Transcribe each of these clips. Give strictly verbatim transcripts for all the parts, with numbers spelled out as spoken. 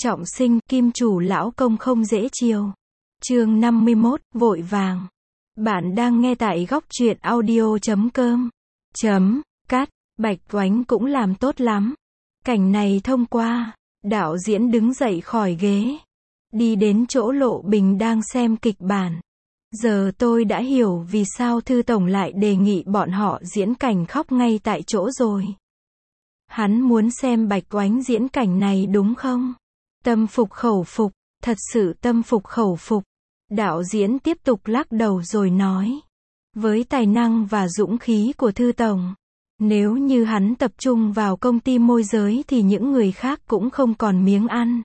Trọng sinh, kim chủ lão công không dễ chiều. Chương năm mươi mốt, vội vàng. Bạn đang nghe tại góc truyện audio chấm com. Chấm, cắt, Bạch Oánh cũng làm tốt lắm. Cảnh này thông qua, đạo diễn đứng dậy khỏi ghế. Đi đến chỗ Lộ Bình đang xem kịch bản. Giờ tôi đã hiểu vì sao Thư Tổng lại đề nghị bọn họ diễn cảnh khóc ngay tại chỗ rồi. Hắn muốn xem Bạch Oánh diễn cảnh này đúng không? Tâm phục khẩu phục, thật sự tâm phục khẩu phục. Đạo diễn tiếp tục lắc đầu rồi nói. Với tài năng và dũng khí của Thư Tổng, nếu như hắn tập trung vào công ty môi giới thì những người khác cũng không còn miếng ăn.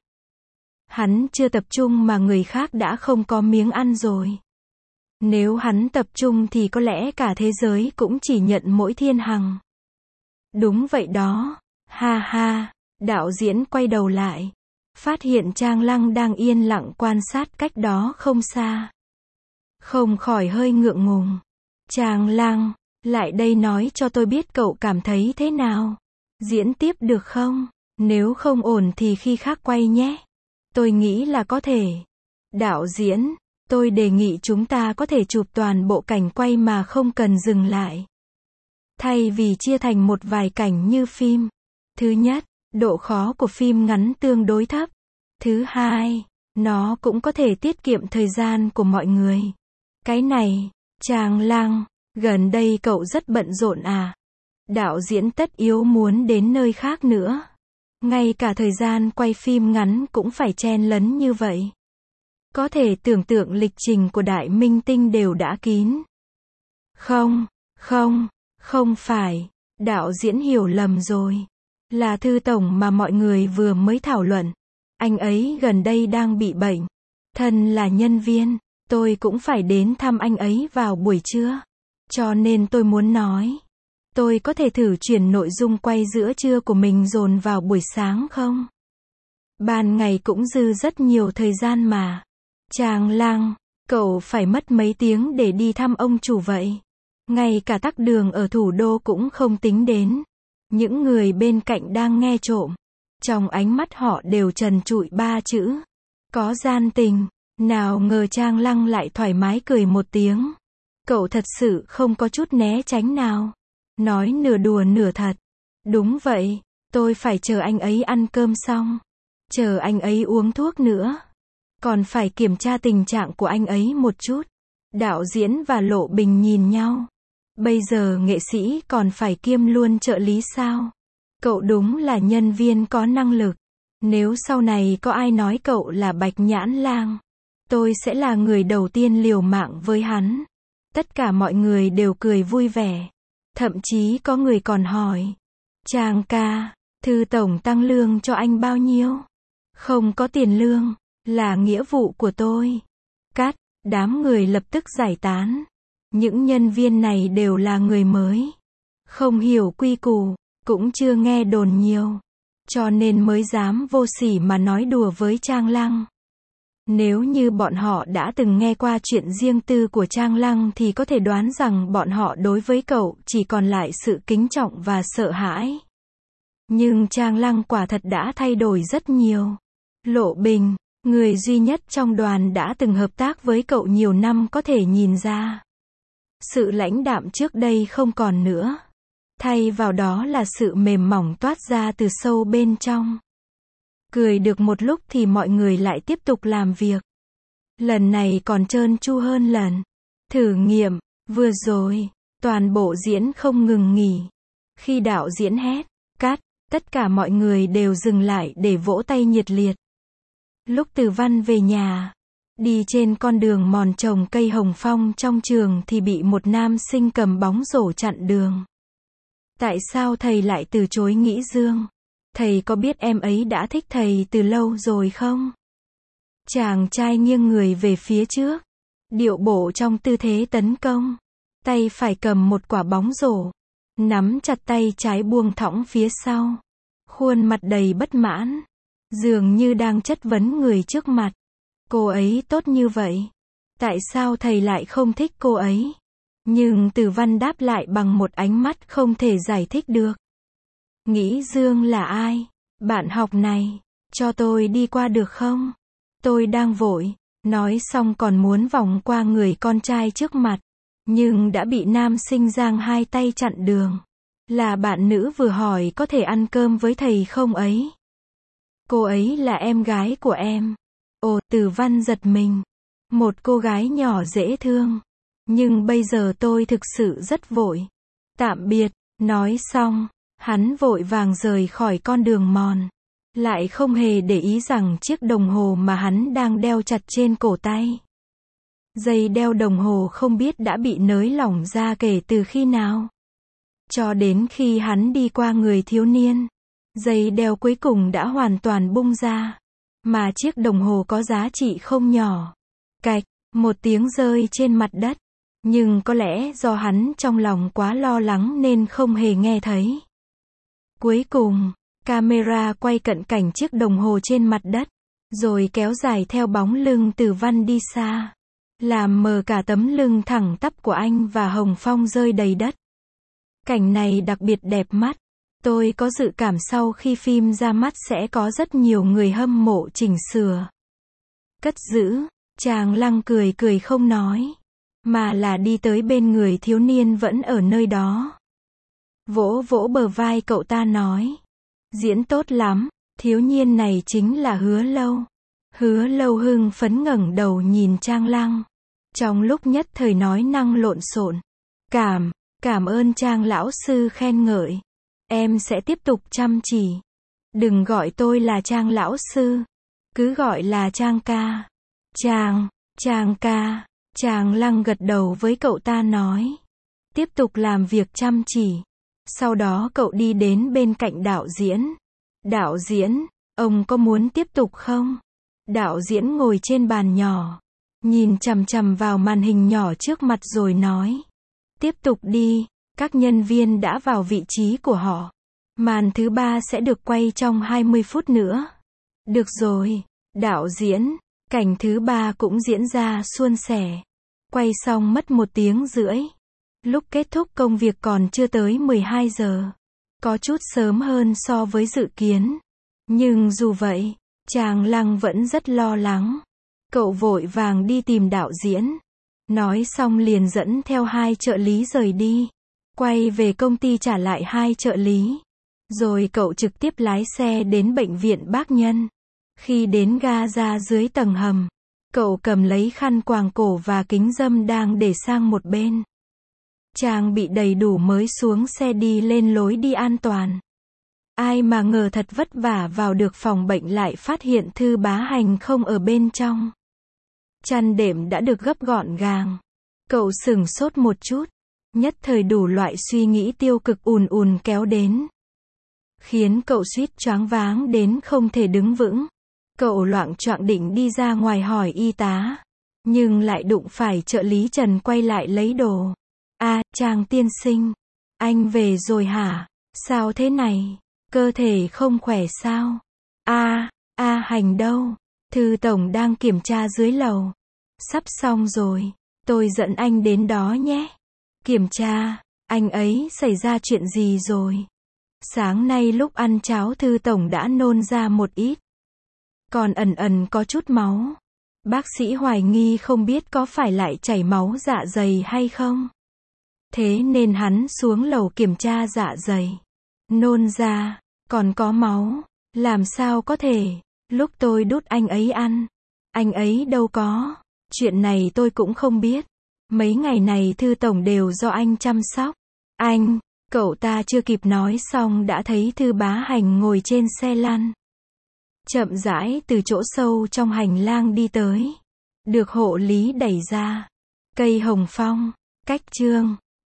Hắn chưa tập trung mà người khác đã không có miếng ăn rồi. Nếu hắn tập trung thì có lẽ cả thế giới cũng chỉ nhận mỗi Thiên Hằng. Đúng vậy đó, ha ha, đạo diễn quay đầu lại. Phát hiện Trang Lăng đang yên lặng quan sát cách đó không xa. Không khỏi hơi ngượng ngùng. Trang Lăng, lại đây nói cho tôi biết cậu cảm thấy thế nào. Diễn tiếp được không? Nếu không ổn thì khi khác quay nhé. Tôi nghĩ là có thể. Đạo diễn, tôi đề nghị chúng ta có thể chụp toàn bộ cảnh quay mà không cần dừng lại. Thay vì chia thành một vài cảnh như phim. Thứ nhất, độ khó của phim ngắn tương đối thấp. Thứ hai, nó cũng có thể tiết kiệm thời gian của mọi người. Cái này, Trang Lăng, gần đây cậu rất bận rộn à? Đạo diễn tất yếu muốn đến nơi khác nữa. Ngay cả thời gian quay phim ngắn cũng phải chen lấn như vậy. Có thể tưởng tượng lịch trình của đại minh tinh đều đã kín. Không, không, không phải, đạo diễn hiểu lầm rồi. Là Thư Tổng mà mọi người vừa mới thảo luận. Anh ấy gần đây đang bị bệnh. Thân là nhân viên, tôi cũng phải đến thăm anh ấy vào buổi trưa. Cho nên tôi muốn nói, tôi có thể thử chuyển nội dung quay giữa trưa của mình dồn vào buổi sáng không? Ban ngày cũng dư rất nhiều thời gian mà. Trang Lăng, cậu phải mất mấy tiếng để đi thăm ông chủ vậy. Ngay cả tắc đường ở thủ đô cũng không tính đến. Những người bên cạnh đang nghe trộm. Trong ánh mắt họ đều trần trụi ba chữ. Có gian tình. Nào ngờ Trang Lăng lại thoải mái cười một tiếng. Cậu thật sự không có chút né tránh nào. Nói nửa đùa nửa thật. Đúng vậy, tôi phải chờ anh ấy ăn cơm xong. Chờ anh ấy uống thuốc nữa. Còn phải kiểm tra tình trạng của anh ấy một chút. Đạo diễn và Lộ Bình nhìn nhau. Bây giờ nghệ sĩ còn phải kiêm luôn trợ lý sao? Cậu đúng là nhân viên có năng lực. Nếu sau này có ai nói cậu là Bạch Nhãn Lang, tôi sẽ là người đầu tiên liều mạng với hắn. Tất cả mọi người đều cười vui vẻ. Thậm chí có người còn hỏi. Trang ca, Thư Tổng tăng lương cho anh bao nhiêu? Không có tiền lương, là nghĩa vụ của tôi. Cắt, đám người lập tức giải tán. Những nhân viên này đều là người mới. Không hiểu quy củ, cũng chưa nghe đồn nhiều. Cho nên mới dám vô sỉ mà nói đùa với Trang Lăng. Nếu như bọn họ đã từng nghe qua chuyện riêng tư của Trang Lăng thì có thể đoán rằng bọn họ đối với cậu chỉ còn lại sự kính trọng và sợ hãi. Nhưng Trang Lăng quả thật đã thay đổi rất nhiều. Lộ Bình, người duy nhất trong đoàn đã từng hợp tác với cậu nhiều năm có thể nhìn ra. Sự lãnh đạm trước đây không còn nữa. Thay vào đó là sự mềm mỏng toát ra từ sâu bên trong. Cười được một lúc thì mọi người lại tiếp tục làm việc. Lần này còn trơn tru hơn lần. Thử nghiệm, vừa rồi, toàn bộ diễn không ngừng nghỉ. Khi đạo diễn hét, cắt, tất cả mọi người đều dừng lại để vỗ tay nhiệt liệt. Lúc Từ Văn về nhà, đi trên con đường mòn trồng cây hồng phong trong trường thì bị một nam sinh cầm bóng rổ chặn đường. Tại sao thầy lại từ chối Nghĩ Dương? Thầy có biết em ấy đã thích thầy từ lâu rồi không? Chàng trai nghiêng người về phía trước. Điệu bộ trong tư thế tấn công. Tay phải cầm một quả bóng rổ. Nắm chặt tay trái buông thõng phía sau. Khuôn mặt đầy bất mãn. Dường như đang chất vấn người trước mặt. Cô ấy tốt như vậy. Tại sao thầy lại không thích cô ấy? Nhưng Từ Văn đáp lại bằng một ánh mắt không thể giải thích được. Nghĩ Dương là ai? Bạn học này. Cho tôi đi qua được không? Tôi đang vội. Nói xong còn muốn vòng qua người con trai trước mặt. Nhưng đã bị nam sinh giang hai tay chặn đường. Là bạn nữ vừa hỏi có thể ăn cơm với thầy không ấy. Cô ấy là em gái của em. Ồ, Từ Văn giật mình. Một cô gái nhỏ dễ thương. Nhưng bây giờ tôi thực sự rất vội. Tạm biệt. Nói xong, hắn vội vàng rời khỏi con đường mòn. Lại không hề để ý rằng chiếc đồng hồ mà hắn đang đeo chặt trên cổ tay. Dây đeo đồng hồ không biết đã bị nới lỏng ra kể từ khi nào. Cho đến khi hắn đi qua người thiếu niên, dây đeo cuối cùng đã hoàn toàn bung ra. Mà chiếc đồng hồ có giá trị không nhỏ. Cạch, một tiếng rơi trên mặt đất. Nhưng có lẽ do hắn trong lòng quá lo lắng nên không hề nghe thấy. Cuối cùng, camera quay cận cảnh chiếc đồng hồ trên mặt đất, rồi kéo dài theo bóng lưng Từ Văn đi xa, làm mờ cả tấm lưng thẳng tắp của anh và Hồng Phong rơi đầy đất. Cảnh này đặc biệt đẹp mắt. Tôi có dự cảm sau khi phim ra mắt sẽ có rất nhiều người hâm mộ chỉnh sửa. Cất giữ, chàng Lăng cười cười không nói, mà là đi tới bên người thiếu niên vẫn ở nơi đó. Vỗ vỗ bờ vai cậu ta nói. Diễn tốt lắm, thiếu niên này chính là Hứa Lâu. Hứa Lâu hưng phấn ngẩng đầu nhìn Trang Lăng. Trong lúc nhất thời nói năng lộn xộn. Cảm, cảm ơn Trang lão sư khen ngợi. Em sẽ tiếp tục chăm chỉ. Đừng gọi tôi là Trang lão sư. Cứ gọi là Trang ca. Trang, Trang ca. Trang Lăng gật đầu với cậu ta nói. Tiếp tục làm việc chăm chỉ. Sau đó cậu đi đến bên cạnh đạo diễn. Đạo diễn, ông có muốn tiếp tục không? Đạo diễn ngồi trên bàn nhỏ, nhìn chằm chằm vào màn hình nhỏ trước mặt rồi nói. Tiếp tục đi, các nhân viên đã vào vị trí của họ. Màn thứ ba sẽ được quay trong hai mươi phút nữa. Được rồi, đạo diễn, cảnh thứ ba cũng diễn ra suôn sẻ. Quay xong mất một tiếng rưỡi. Lúc kết thúc công việc còn chưa tới mười hai giờ. Có chút sớm hơn so với dự kiến. Nhưng dù vậy, Trang Lăng vẫn rất lo lắng. Cậu vội vàng đi tìm đạo diễn. Nói xong liền dẫn theo hai trợ lý rời đi. Quay về công ty trả lại hai trợ lý. Rồi cậu trực tiếp lái xe đến bệnh viện Bác Nhân. Khi đến ga ra dưới tầng hầm, cậu cầm lấy khăn quàng cổ và kính râm đang để sang một bên. Trang bị đầy đủ mới xuống xe đi lên lối đi an toàn. Ai mà ngờ thật vất vả vào được phòng bệnh lại phát hiện Thư Bá Hành không ở bên trong. Chăn đệm đã được gấp gọn gàng. Cậu sửng sốt một chút. Nhất thời đủ loại suy nghĩ tiêu cực ùn ùn kéo đến. Khiến cậu suýt choáng váng đến không thể đứng vững. Cậu loạng choạng định đi ra ngoài hỏi y tá. Nhưng lại đụng phải trợ lý Trần quay lại lấy đồ. À, Trang tiên sinh. Anh về rồi hả? Sao thế này? Cơ thể không khỏe sao? À, à Hành đâu? Thư tổng đang kiểm tra dưới lầu. Sắp xong rồi. Tôi dẫn anh đến đó nhé. Kiểm tra, anh ấy xảy ra chuyện gì rồi? Sáng nay lúc ăn cháo Thư tổng đã nôn ra một ít. Còn ẩn ẩn có chút máu. Bác sĩ hoài nghi không biết có phải lại chảy máu dạ dày hay không. Thế nên hắn xuống lầu kiểm tra dạ dày. Nôn ra, còn có máu. Làm sao có thể? Lúc tôi đút anh ấy ăn. Anh ấy đâu có. Chuyện này tôi cũng không biết. Mấy ngày này Thư tổng đều do anh chăm sóc. Anh, cậu ta chưa kịp nói xong đã thấy Thư Bá Hành ngồi trên xe lăn. Chậm rãi từ chỗ sâu trong hành lang đi tới. Được hộ lý đẩy ra. Cây hồng phong, cách chương.